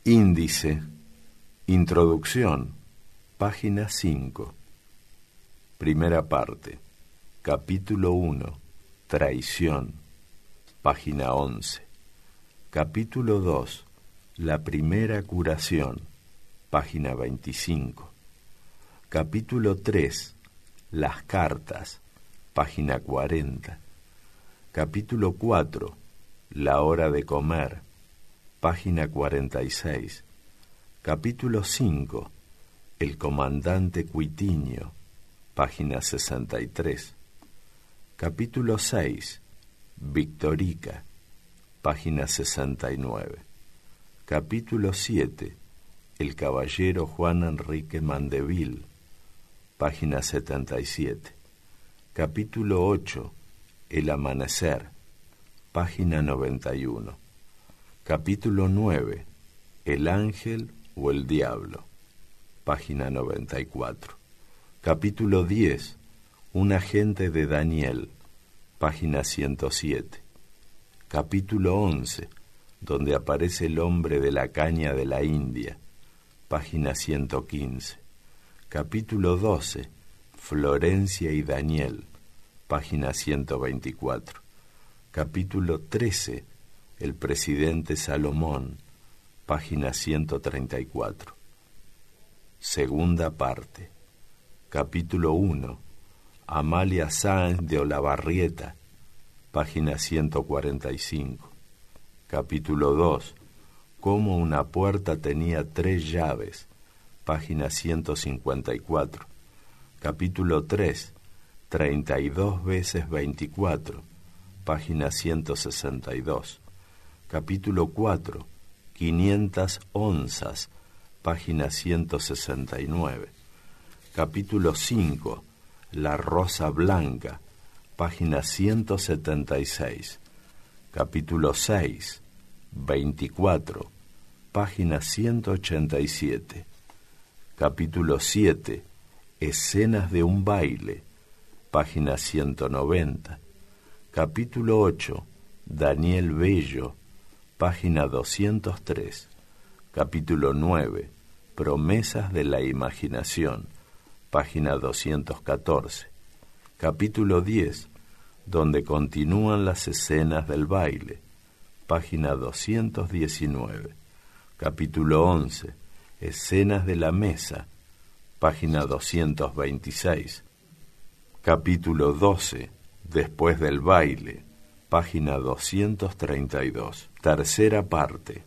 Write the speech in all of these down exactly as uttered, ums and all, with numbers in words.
Índice. Introducción. Página cinco. Primera parte. Capítulo uno. Traición. Página once. Capítulo dos. La primera curación. Página veinticinco. Capítulo tres. Las cartas. Página cuarenta. Capítulo cuatro. La hora de comer. Página cuarenta y seis. Capítulo cinco. El comandante Cuitiño. Página sesenta y tres. Capítulo seis. Victorica. Página sesenta y nueve. Capítulo siete. El caballero Juan Enrique Mandeville. Página setenta y siete. Capítulo ocho. El amanecer. Página noventa y uno. Capítulo nueve. El ángel o el diablo. Página noventa y cuatro. Capítulo diez. Un agente de Daniel. Página ciento siete. Capítulo once. Donde aparece el hombre de la caña de la India. Página ciento quince. Capítulo doce. Florencia y Daniel. Página ciento veinticuatro. Capítulo trece. El presidente Salomón. Página ciento treinta y cuatro. Segunda parte. Capítulo uno. Amalia Sáenz de Olavarrieta. Página ciento cuarenta y cinco. Capítulo dos. Cómo una puerta tenía tres llaves. Página ciento cincuenta y cuatro. Capítulo tres. Treinta y dos veces veinticuatro. Página ciento sesenta y dos. Capítulo cuatro. Quinientas onzas. Página ciento sesenta y nueve. Capítulo cinco. La rosa blanca. Página ciento setenta y seis. Capítulo seis. veinticuatro. Página ciento ochenta y siete. Capítulo siete. Escenas de un baile. Página ciento noventa. Capítulo ocho. Daniel Bello. Página doscientos tres. Capítulo nueve. Promesas de la imaginación. Página doscientos catorce. Capítulo diez. Donde continúan las escenas del baile. Página doscientos diecinueve. Capítulo once. Escenas de la mesa. Página doscientos veintiséis. Capítulo doce. Después del baile. Página doscientos treinta y dos. Tercera parte.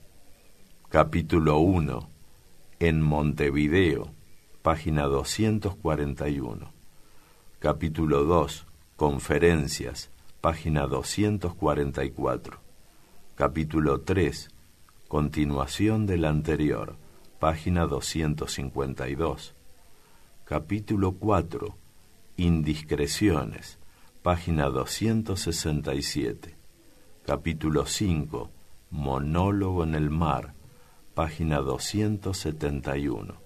Capítulo uno. En Montevideo. Página doscientos cuarenta y uno. Capítulo dos. Conferencias. Página doscientos cuarenta y cuatro. Capítulo tres. Continuación del anterior. Página doscientos cincuenta y dos. Capítulo cuatro. Indiscreciones. Página doscientos sesenta y siete. Capítulo cinco. Monólogo en el mar. Página doscientos setenta y uno.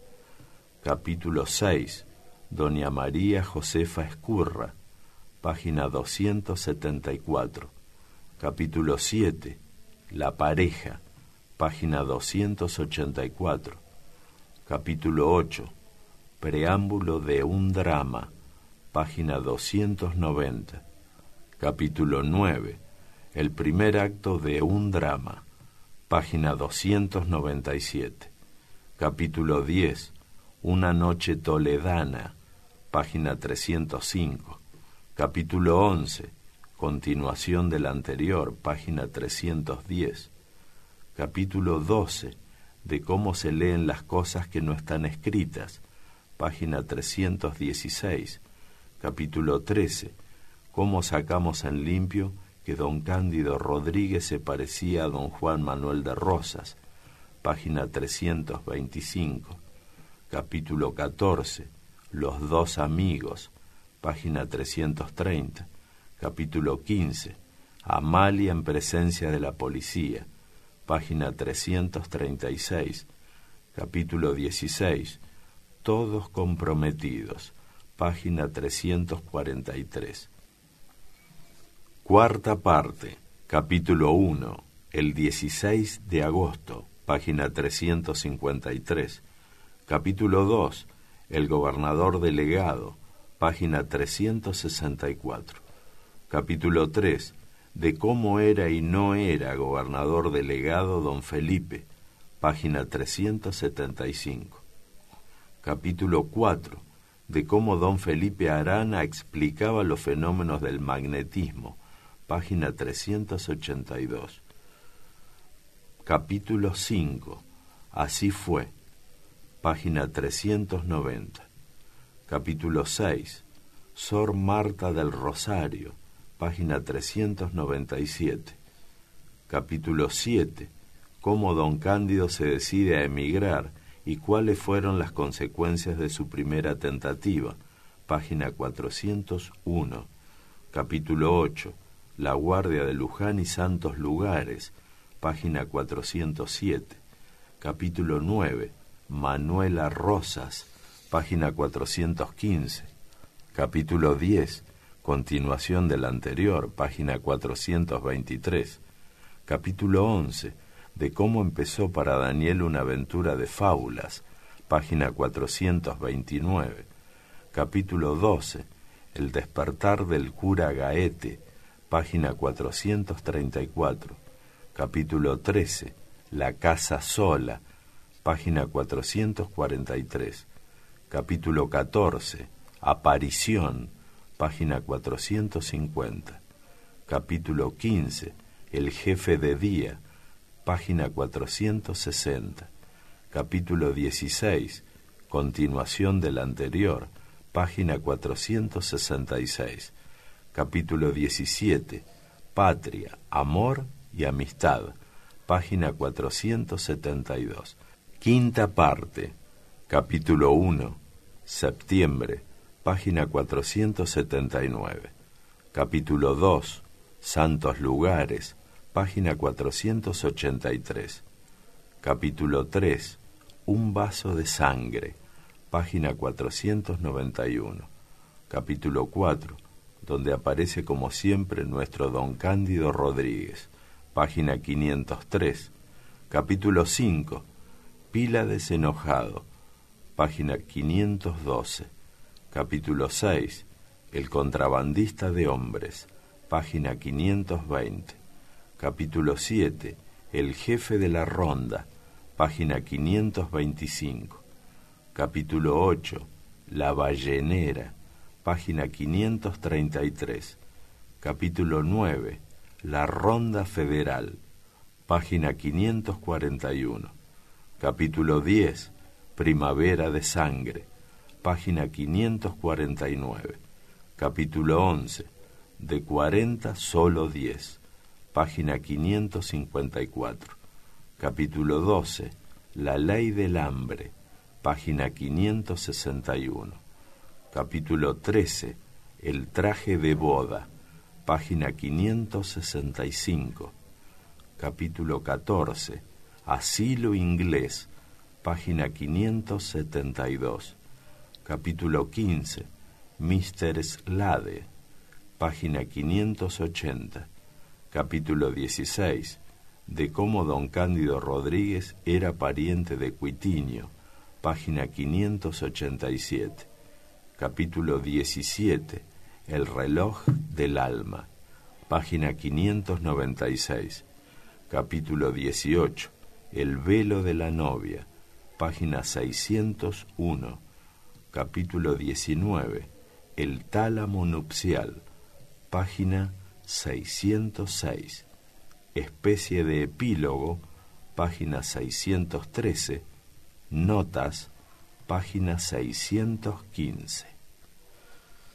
Capítulo seis. Doña María Josefa Escurra. Página doscientos setenta y cuatro. Capítulo siete. La pareja. Página doscientos ochenta y cuatro. Capítulo ocho. Preámbulo de un drama. Página doscientos noventa. Capítulo nueve. El primer acto de un drama. Página doscientos noventa y siete. Capítulo diez. Una noche toledana. Página trescientos cinco. Capítulo once. Continuación del anterior. Página trescientos diez. Capítulo doce. De cómo se leen las cosas que no están escritas. Página trescientos dieciséis. Capítulo trece. Cómo sacamos en limpio que don Cándido Rodríguez se parecía a don Juan Manuel de Rosas. Página trescientos veinticinco. Capítulo catorce. Los dos amigos. Página trescientos treinta. Capítulo quince. Amalia en presencia de la policía. Página trescientos treinta y seis. Capítulo dieciséis. Todos comprometidos. Página trescientos cuarenta y tres. Cuarta parte. Capítulo uno. El dieciséis de agosto. página trescientos cincuenta y tres. Capítulo dos, el gobernador delegado, página trescientos sesenta y cuatro. Capítulo tres, de cómo era y no era gobernador delegado don Felipe, página trescientos setenta y cinco. Capítulo cuatro, de cómo don Felipe Arana explicaba los fenómenos del magnetismo, página trescientos ochenta y dos. Capítulo cinco, así fue, página trescientos noventa. Capítulo seis, Sor Marta del Rosario, página trescientos noventa y siete. Capítulo siete, cómo don Cándido se decide a emigrar y cuáles fueron las consecuencias de su primera tentativa, página cuatrocientos uno. Capítulo ocho, la guardia de Luján y santos lugares, página cuatrocientos siete. Capítulo nueve, Manuela Rosas, página cuatrocientos quince. Capítulo diez, continuación del anterior, página cuatrocientos veintitrés. Capítulo once, de cómo empezó para Daniel una aventura de fábulas, página cuatrocientos veintinueve. Capítulo doce, el despertar del cura Gaete, página cuatrocientos treinta y cuatro. Capítulo trece, la casa sola, página cuatrocientos cuarenta y tres. Capítulo catorce, aparición, página cuatrocientos cincuenta. Capítulo quince, el jefe de día, página cuatrocientos sesenta. Capítulo dieciséis, continuación del anterior, página cuatrocientos sesenta y seis. Capítulo diecisiete, patria, amor y amistad, página cuatrocientos setenta y dos. Quinta parte, capítulo uno, septiembre, página cuatrocientos setenta y nueve. Capítulo dos, santos lugares, página cuatrocientos ochenta y tres. Capítulo tres, un vaso de sangre, página cuatrocientos noventa y uno. Capítulo cuatro, donde aparece como siempre nuestro don Cándido Rodríguez, página quinientos tres. Capítulo cinco, Pílades enojado, página quinientos doce. Capítulo seis, el contrabandista de hombres, página quinientos veinte. Capítulo siete, el jefe de la ronda, página quinientos veinticinco. Capítulo ocho, la ballenera, página quinientos treinta y tres. Capítulo nueve, la ronda federal, página quinientos cuarenta y uno. Capítulo diez, primavera de sangre, página quinientos cuarenta y nueve. Capítulo once, de cuarenta solo diez, página quinientos cincuenta y cuatro. Capítulo doce, la ley del hambre, página quinientos sesenta y uno. Capítulo trece, el traje de boda, página quinientos sesenta y cinco. Capítulo catorce, asilo inglés, página quinientos setenta y dos. Capítulo quince, míster Slade, página quinientos ochenta. Capítulo dieciséis, de cómo don Cándido Rodríguez era pariente de Cuitinio, página quinientos ochenta y siete. Capítulo diecisiete, el reloj del alma, página quinientos noventa y seis. Capítulo dieciocho, el velo de la novia, página seiscientos uno. Capítulo diecinueve, el tálamo nupcial, página seiscientos seis. Especie de epílogo, página seiscientos trece. Notas, página seiscientos quince.